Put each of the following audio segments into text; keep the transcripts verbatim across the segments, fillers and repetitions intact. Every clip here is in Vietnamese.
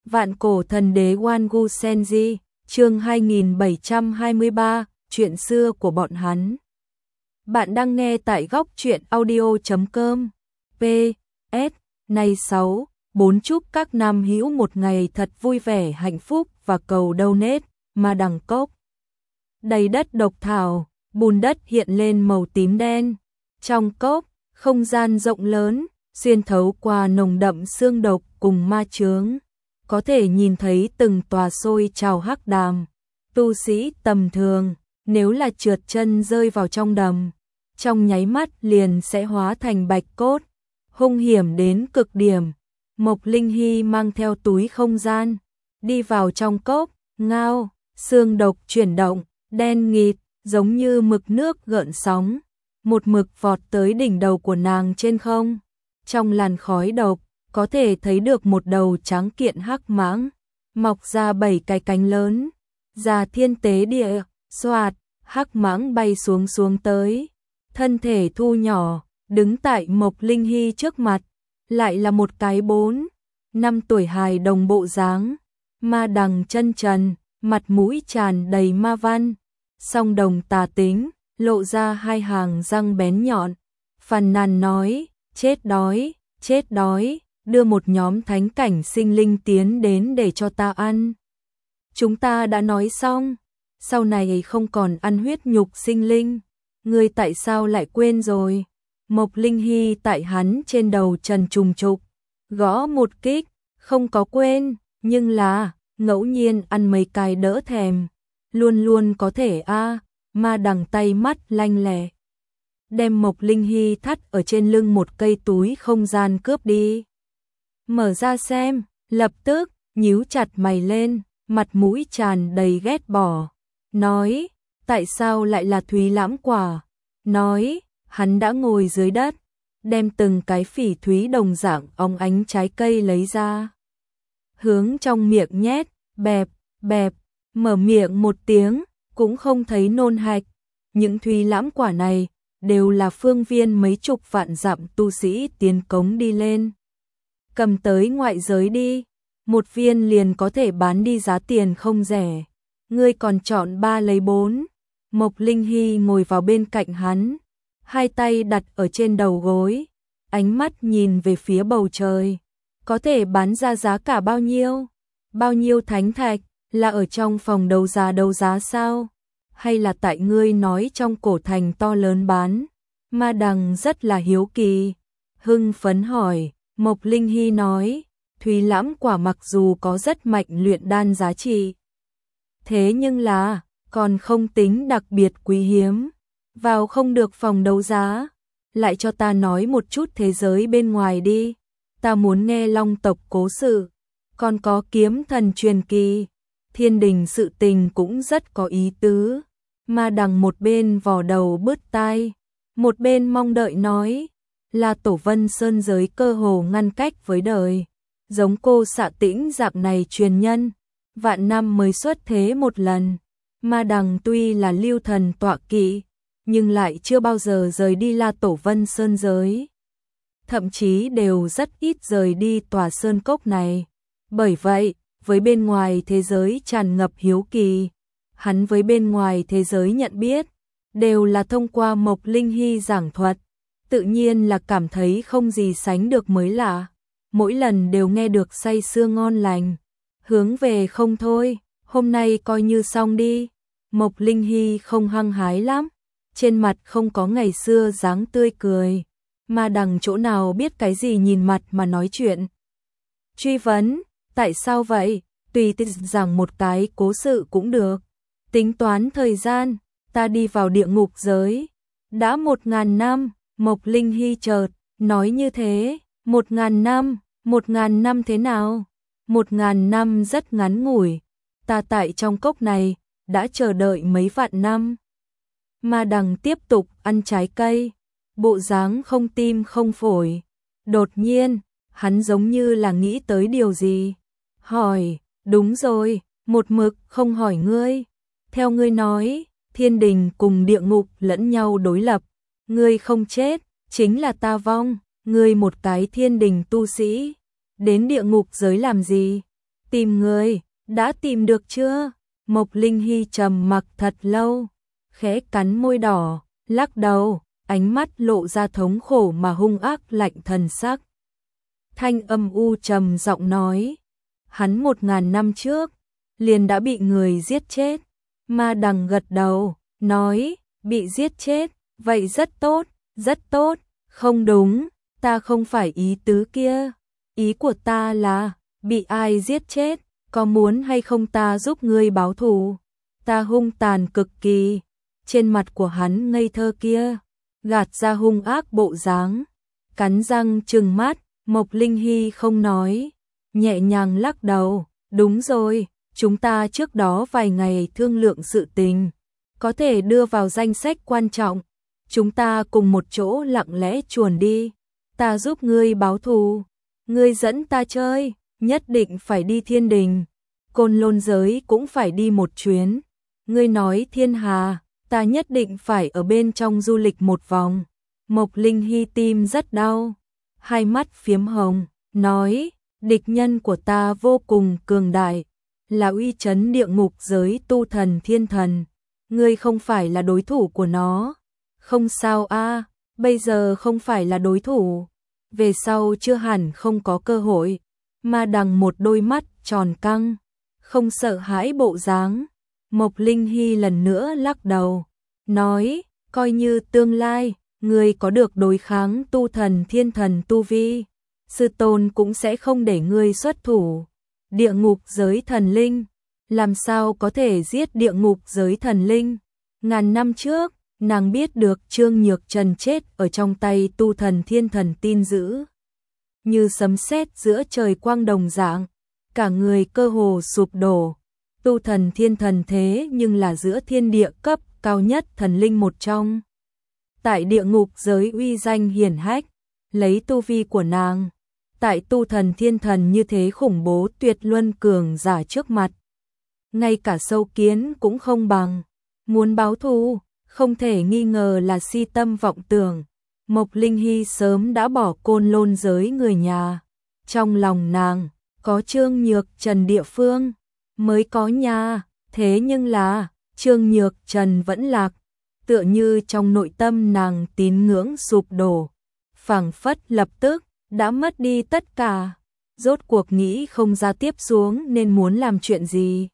Vạn cổ thần đế Wangu Senji, chương hai nghìn bảy trăm hai mươi ba, chuyện xưa của bọn hắn. Bạn đang nghe tại góc truyện audio chấm com. pê ét. Này sáu, bốn chúc các nam hữu một ngày thật vui vẻ hạnh phúc và cầu donate, mà đằng cốc. Đầy đất độc thảo, bùn đất hiện lên màu tím đen. Trong cốc, không gian rộng lớn, xuyên thấu qua nồng đậm xương độc cùng ma chướng. Có thể nhìn thấy từng tòa sôi trào hắc đàm. Tu sĩ tầm thường, nếu là trượt chân rơi vào trong đầm, trong nháy mắt liền sẽ hóa thành bạch cốt, hung hiểm đến cực điểm. Mộc Linh Hy mang theo túi không gian, đi vào trong cốc, ngao, xương độc chuyển động, đen nghịt, giống như mực nước gợn sóng, một mực vọt tới đỉnh đầu của nàng trên không. Trong làn khói độc, có thể thấy được một đầu trắng kiện hắc mãng, mọc ra bảy cái cánh lớn, già thiên tế địa, xoạt, hắc mãng bay xuống xuống tới, thân thể thu nhỏ, đứng tại Mộc Linh Hy trước mặt, lại là một cái bốn, năm tuổi hài đồng bộ dáng, ma đằng chân trần, mặt mũi tràn đầy ma văn, song đồng tà tính, lộ ra hai hàng răng bén nhọn, phàn nàn nói, chết đói, chết đói. Đưa một nhóm thánh cảnh sinh linh tiến đến để cho ta ăn. Chúng ta đã nói xong, sau này không còn ăn huyết nhục sinh linh, ngươi tại sao lại quên rồi? Mộc Linh Hy tại hắn trên đầu trần trùng trục, gõ một kích, không có quên, nhưng là, ngẫu nhiên ăn mấy cái đỡ thèm, luôn luôn có thể a. À, ma đằng tay mắt lanh lẹ, đem Mộc Linh Hy thắt ở trên lưng một cây túi không gian cướp đi. Mở ra xem, lập tức, nhíu chặt mày lên, mặt mũi tràn đầy ghét bỏ. Nói, tại sao lại là thúy lãm quả? Nói, hắn đã ngồi dưới đất, đem từng cái phỉ thúy đồng dạng óng ánh trái cây lấy ra. Hướng trong miệng nhét, bẹp, bẹp, mở miệng một tiếng, cũng không thấy nôn hạch. Những thúy lãm quả này, đều là phương viên mấy chục vạn dặm tu sĩ tiến cống đi lên. Cầm tới ngoại giới đi, một viên liền có thể bán đi giá tiền không rẻ. Ngươi còn chọn ba lấy bốn. Mộc Linh Hy ngồi vào bên cạnh hắn, hai tay đặt ở trên đầu gối, ánh mắt nhìn về phía bầu trời. Có thể bán ra giá cả bao nhiêu? Bao nhiêu thánh thạch? Là ở trong phòng đấu giá đấu giá sao? Hay là tại ngươi nói trong cổ thành to lớn bán? Ma đằng rất là hiếu kỳ, hưng phấn hỏi. Mộc Linh Hy nói, thúy lãm quả mặc dù có rất mạnh luyện đan giá trị, thế nhưng là, còn không tính đặc biệt quý hiếm, vào không được phòng đấu giá, lại cho ta nói một chút thế giới bên ngoài đi, ta muốn nghe long tộc cố sự, còn có kiếm thần truyền kỳ, thiên đình sự tình cũng rất có ý tứ. Ma đằng một bên vò đầu bứt tai, một bên mong đợi nói, là Tổ Vân Sơn giới cơ hồ ngăn cách với đời, giống cô Xạ Tĩnh dạng này truyền nhân, vạn năm mới xuất thế một lần. Ma đằng tuy là lưu thần tọa kỵ, nhưng lại chưa bao giờ rời đi La Tổ Vân Sơn giới, thậm chí đều rất ít rời đi tòa sơn cốc này. Bởi vậy, với bên ngoài thế giới tràn ngập hiếu kỳ, hắn với bên ngoài thế giới nhận biết, đều là thông qua Mộc Linh Hy giảng thuật. Tự nhiên là cảm thấy không gì sánh được mới lạ, mỗi lần đều nghe được say sưa ngon lành, hướng về không thôi, hôm nay coi như xong đi. Mộc Linh Hy không hăng hái lắm, trên mặt không có ngày xưa dáng tươi cười, mà đằng chỗ nào biết cái gì nhìn mặt mà nói chuyện. Truy vấn, tại sao vậy? Tùy tiện giảng một cái cố sự cũng được. Tính toán thời gian, ta đi vào địa ngục giới, đã một ngàn năm. Mộc Linh Hy chợt nói như thế, một ngàn năm, một ngàn năm thế nào? Một ngàn năm rất ngắn ngủi, ta tại trong cốc này, đã chờ đợi mấy vạn năm. Ma đằng tiếp tục ăn trái cây, bộ dáng không tim không phổi. Đột nhiên, hắn giống như là nghĩ tới điều gì. Hỏi, đúng rồi, một mực không hỏi ngươi. Theo ngươi nói, thiên đình cùng địa ngục lẫn nhau đối lập. Ngươi không chết, chính là ta vong, ngươi một cái thiên đình tu sĩ, đến địa ngục giới làm gì? Tìm người, đã tìm được chưa? Mộc Linh Hy trầm mặc thật lâu, khẽ cắn môi đỏ, lắc đầu, ánh mắt lộ ra thống khổ mà hung ác lạnh thần sắc. Thanh âm u trầm giọng nói, hắn một ngàn năm trước, liền đã bị người giết chết. Ma Đằng gật đầu, nói, bị giết chết, vậy rất tốt, rất tốt, không đúng, ta không phải ý tứ kia, ý của ta là, bị ai giết chết, có muốn hay không ta giúp ngươi báo thù? Ta hung tàn cực kỳ, trên mặt của hắn ngây thơ kia, gạt ra hung ác bộ dáng, cắn răng trừng mắt, Mộc Linh Hy không nói, nhẹ nhàng lắc đầu, đúng rồi, chúng ta trước đó vài ngày thương lượng sự tình, có thể đưa vào danh sách quan trọng, chúng ta cùng một chỗ lặng lẽ chuồn đi, ta giúp ngươi báo thù, ngươi dẫn ta chơi, nhất định phải đi thiên đình, Côn Lôn giới cũng phải đi một chuyến, ngươi nói thiên hà, ta nhất định phải ở bên trong du lịch một vòng. Mộc Linh Hy tim rất đau, hai mắt phiếm hồng, nói, địch nhân của ta vô cùng cường đại, là uy chấn địa ngục giới tu thần thiên thần, ngươi không phải là đối thủ của nó. Không sao a, bây giờ không phải là đối thủ, về sau chưa hẳn không có cơ hội. Ma Đằng một đôi mắt tròn căng, không sợ hãi bộ dáng. Mộc Linh Hy lần nữa lắc đầu, nói, coi như tương lai, ngươi có được đối kháng tu thần thiên thần tu vi, sư tôn cũng sẽ không để ngươi xuất thủ. Địa ngục giới thần linh, làm sao có thể giết địa ngục giới thần linh? Ngàn năm trước, nàng biết được Trương Nhược Trần chết ở trong tay tu thần thiên thần tin dữ. Như sấm sét giữa trời quang đồng dạng, cả người cơ hồ sụp đổ. Tu thần thiên thần thế nhưng là giữa thiên địa cấp cao nhất thần linh một trong. Tại địa ngục giới uy danh hiển hách, lấy tu vi của nàng, tại tu thần thiên thần như thế khủng bố tuyệt luân cường giả trước mặt. Ngay cả sâu kiến cũng không bằng, muốn báo thù, không thể nghi ngờ là si tâm vọng tưởng. Mộc Linh Hy sớm đã bỏ Côn Lôn giới người nhà, trong lòng nàng, có Trương Nhược Trần địa phương, mới có nhà, thế nhưng là, Trương Nhược Trần vẫn lạc, tựa như trong nội tâm nàng tín ngưỡng sụp đổ, phảng phất lập tức, đã mất đi tất cả, rốt cuộc nghĩ không ra tiếp xuống nên muốn làm chuyện gì.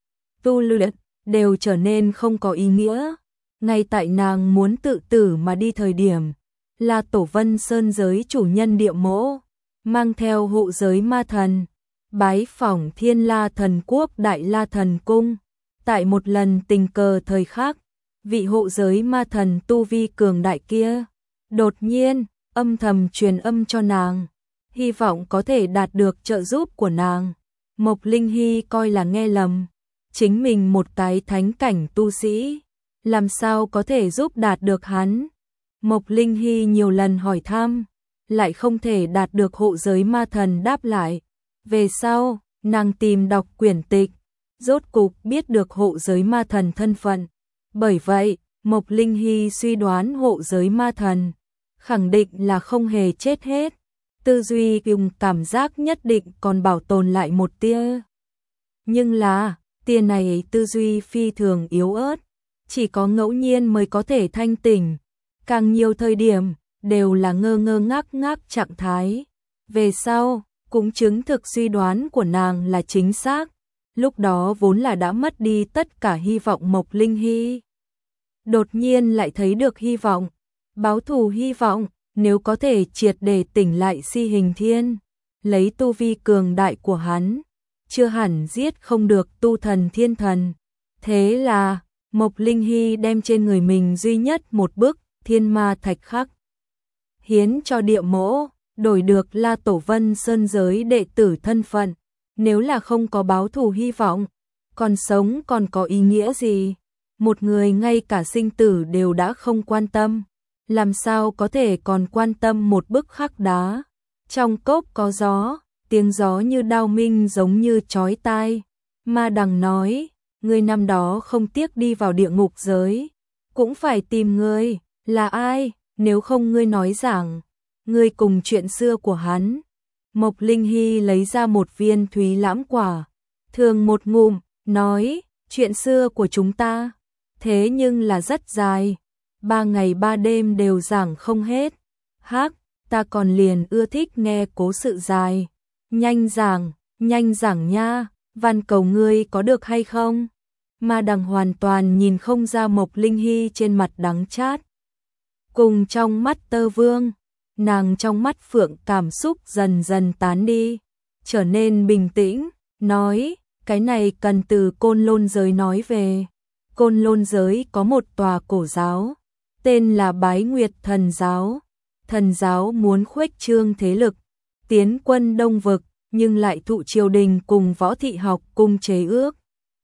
Tu luyện, đều trở nên không có ý nghĩa, ngay tại nàng muốn tự tử mà đi thời điểm, là Tổ Vân Sơn giới chủ nhân Địa Mỗ, mang theo hộ giới ma thần, bái phỏng Thiên La Thần Quốc Đại La Thần Cung. Tại một lần tình cờ thời khắc, vị hộ giới ma thần tu vi cường đại kia, đột nhiên, âm thầm truyền âm cho nàng, hy vọng có thể đạt được trợ giúp của nàng. Mộc Linh Hy coi là nghe lầm, chính mình một cái thánh cảnh tu sĩ, làm sao có thể giúp đạt được hắn. Mộc Linh Hy nhiều lần hỏi thăm, lại không thể đạt được hộ giới ma thần đáp lại. Về sau, nàng tìm đọc quyển tịch, rốt cục biết được hộ giới ma thần thân phận. Bởi vậy, Mộc Linh Hy suy đoán hộ giới ma thần, khẳng định là không hề chết hết. Tư duy dùng cảm giác nhất định còn bảo tồn lại một tia. Nhưng là, tia này tư duy phi thường yếu ớt, chỉ có ngẫu nhiên mới có thể thanh tỉnh. Càng nhiều thời điểm, đều là ngơ ngơ ngác ngác trạng thái. Về sau, cũng chứng thực suy đoán của nàng là chính xác. Lúc đó vốn là đã mất đi tất cả hy vọng Mộc Linh Hy. Đột nhiên lại thấy được hy vọng, báo thù hy vọng, nếu có thể triệt để tỉnh lại Si Hình Thiên, lấy tu vi cường đại của hắn, chưa hẳn giết không được tu thần thiên thần. Thế là, Mộc Linh Hy đem trên người mình duy nhất một bức thiên ma thạch khắc, hiến cho Địa Mỗ, đổi được La Tổ Vân Sơn giới đệ tử thân phận. Nếu là không có báo thù hy vọng, còn sống còn có ý nghĩa gì? Một người ngay cả sinh tử đều đã không quan tâm, làm sao có thể còn quan tâm một bức khắc đá? Trong cốc có gió, tiếng gió như đao minh giống như chói tai. Ma Đằng nói, ngươi năm đó không tiếc đi vào địa ngục giới, cũng phải tìm ngươi, là ai? Nếu không ngươi nói rằng, ngươi cùng chuyện xưa của hắn, Mộc Linh Hy lấy ra một viên thúy lãm quả, thường một ngụm, nói, chuyện xưa của chúng ta, thế nhưng là rất dài, ba ngày ba đêm đều giảng không hết. Hắc, ta còn liền ưa thích nghe cố sự dài. Nhanh giảng, nhanh giảng nha, van cầu ngươi có được hay không? Ma Đằng hoàn toàn nhìn không ra Mộc Linh Hy trên mặt đắng chát. Cùng trong mắt Tơ Vương, nàng trong mắt phượng cảm xúc dần dần tán đi, trở nên bình tĩnh, nói, cái này cần từ Côn Lôn giới nói về. Côn Lôn giới có một tòa cổ giáo, tên là Bái Nguyệt Thần Giáo. Thần giáo muốn khuếch trương thế lực, tiến quân Đông Vực, nhưng lại thụ triều đình cùng Võ Thị Học Cung chế ước.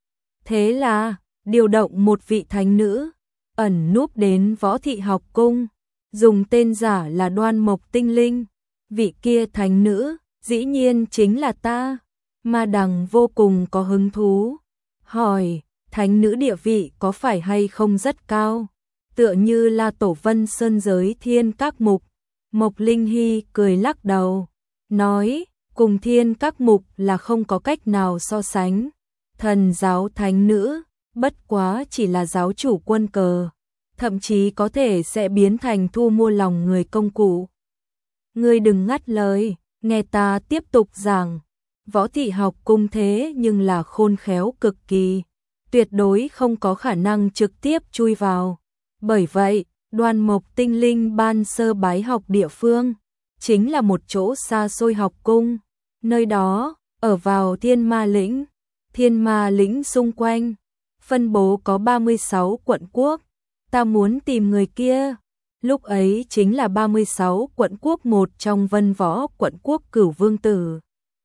Thế là, điều động một vị thánh nữ, ẩn núp đến Võ Thị Học Cung, dùng tên giả là Đoan Mộc Tinh Linh. Vị kia thánh nữ, dĩ nhiên chính là ta. Ma Đằng vô cùng có hứng thú, hỏi, thánh nữ địa vị có phải hay không rất cao, tựa như là Tổ Vân Sơn giới Thiên Các Mục. Mộc Linh Hy cười lắc đầu, nói, cùng Thiên Các Mục là không có cách nào so sánh. Thần giáo thánh nữ, bất quá chỉ là giáo chủ quân cờ, thậm chí có thể sẽ biến thành thu mua lòng người công cụ. Ngươi đừng ngắt lời, nghe ta tiếp tục giảng. Võ Thị Học Cung thế nhưng là khôn khéo cực kỳ, tuyệt đối không có khả năng trực tiếp chui vào. Bởi vậy, Đoan Mộc Tinh Linh ban sơ bái học địa phương, chính là một chỗ xa xôi học cung. Nơi đó, ở vào Thiên Ma Lĩnh. Thiên Ma Lĩnh xung quanh, phân bố có ba mươi sáu quận quốc. Ta muốn tìm người kia. Lúc ấy chính là ba mươi sáu quận quốc một trong Vân Võ quận quốc Cửu Vương Tử.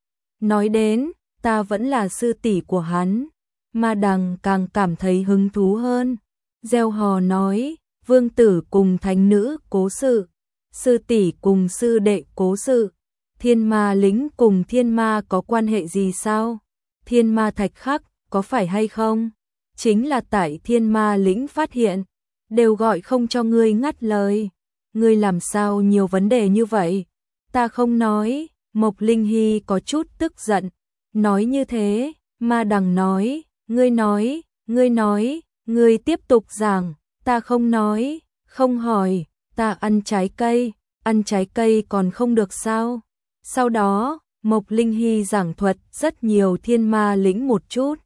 Nói đến, ta vẫn là sư tỷ của hắn. Ma Đằng càng cảm thấy hứng thú hơn. Gieo hò nói, vương tử cùng thánh nữ cố sự, sư tỷ cùng sư đệ cố sự. Thiên Ma Lĩnh cùng thiên ma có quan hệ gì sao? Thiên ma thạch khắc, có phải hay không? Chính là tại Thiên Ma Lĩnh phát hiện, đều gọi không cho ngươi ngắt lời. Ngươi làm sao nhiều vấn đề như vậy? Ta không nói. Mộc Linh Hy có chút tức giận, nói như thế. Ma Đằng nói, ngươi nói, ngươi nói, ngươi tiếp tục giảng. Ta không nói, không hỏi. Ta ăn trái cây, ăn trái cây còn không được sao? Sau đó, Mộc Linh Hy giảng thuật rất nhiều Thiên Ma Lĩnh một chút,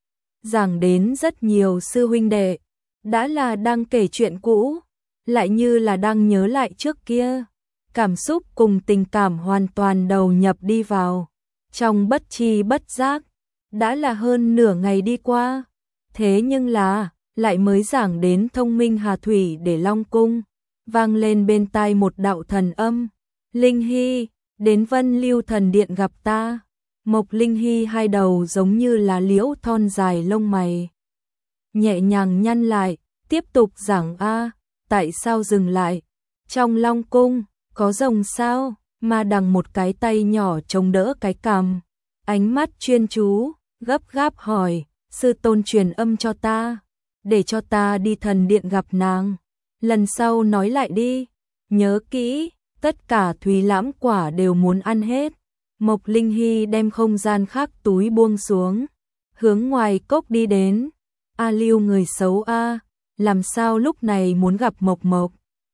giảng đến rất nhiều sư huynh đệ, đã là đang kể chuyện cũ, lại như là đang nhớ lại trước kia. Cảm xúc cùng tình cảm hoàn toàn đầu nhập đi vào. Trong bất tri bất giác, đã là hơn nửa ngày đi qua. Thế nhưng là, lại mới giảng đến Thông Minh Hà Thủy để Long Cung, vang lên bên tai một đạo thần âm. Linh Hy, đến Vân Lưu Thần Điện gặp ta. Mộc Linh Hy hai đầu giống như là liễu thon dài lông mày, nhẹ nhàng nhăn lại, tiếp tục giảng a. Tại sao dừng lại? Trong Long Cung có rồng sao? Ma Đằng một cái tay nhỏ chống đỡ cái cằm, ánh mắt chuyên chú, gấp gáp hỏi, sư tôn truyền âm cho ta, để cho ta đi thần điện gặp nàng. Lần sau nói lại đi, nhớ kỹ, tất cả thúy lãm quả đều muốn ăn hết. Mộc Linh Hy đem không gian khác túi buông xuống, hướng ngoài cốc đi đến. A Lưu người xấu a, làm sao lúc này muốn gặp Mộc Mộc?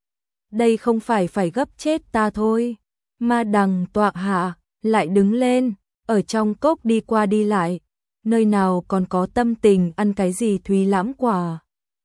Đây không phải phải gấp chết ta thôi. Ma Đằng tọa hạ, lại đứng lên, ở trong cốc đi qua đi lại, nơi nào còn có tâm tình ăn cái gì thúy lãm quả.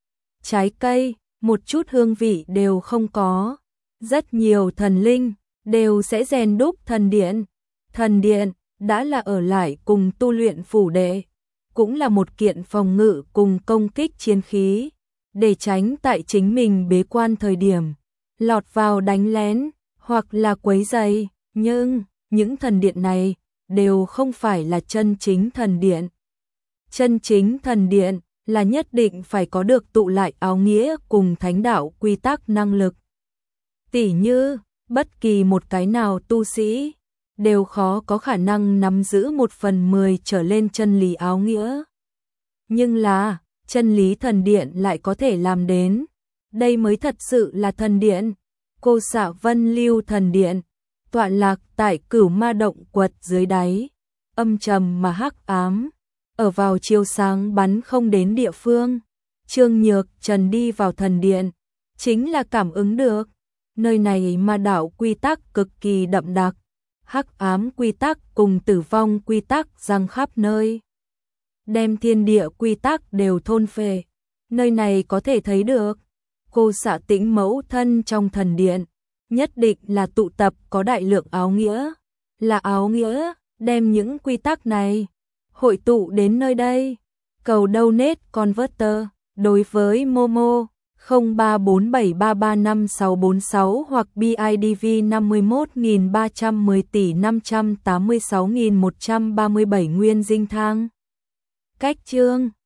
Trái cây, một chút hương vị đều không có. Rất nhiều thần linh đều sẽ rèn đúc thần điện. Thần điện đã là ở lại cùng tu luyện phủ đệ, cũng là một kiện phòng ngự cùng công kích chiến khí, để tránh tại chính mình bế quan thời điểm lọt vào đánh lén hoặc là quấy rầy. Nhưng những thần điện này đều không phải là chân chính thần điện. Chân chính thần điện là nhất định phải có được tụ lại áo nghĩa cùng thánh đạo quy tắc năng lực. Tỉ như, bất kỳ một cái nào tu sĩ đều khó có khả năng nắm giữ một phần mười trở lên chân lý áo nghĩa. Nhưng là, chân lý thần điện lại có thể làm đến. Đây mới thật sự là thần điện. Cô xạ Vân Lưu Thần Điện, tọa lạc tại Cửu Ma động quật dưới đáy, âm trầm mà hắc ám, ở vào chiều sáng bắn không đến địa phương. Trương Nhược Trần đi vào thần điện, chính là cảm ứng được, nơi này ma đạo quy tắc cực kỳ đậm đặc, hắc ám quy tắc cùng tử vong quy tắc giăng khắp nơi, đem thiên địa quy tắc đều thôn phệ. Nơi này có thể thấy được, Cô Xạ Tĩnh mẫu thân trong thần điện, nhất định là tụ tập có đại lượng áo nghĩa, là áo nghĩa đem những quy tắc này hội tụ đến nơi đây. Cầu donate converter đối với Momo không ba bốn bảy ba ba năm sáu bốn sáu hoặc bê i đê vê năm mươi mốt nghìn ba trăm mười tỷ năm trăm tám mươi sáu nghìn một trăm ba mươi bảy nguyên dinh thang. Cách chương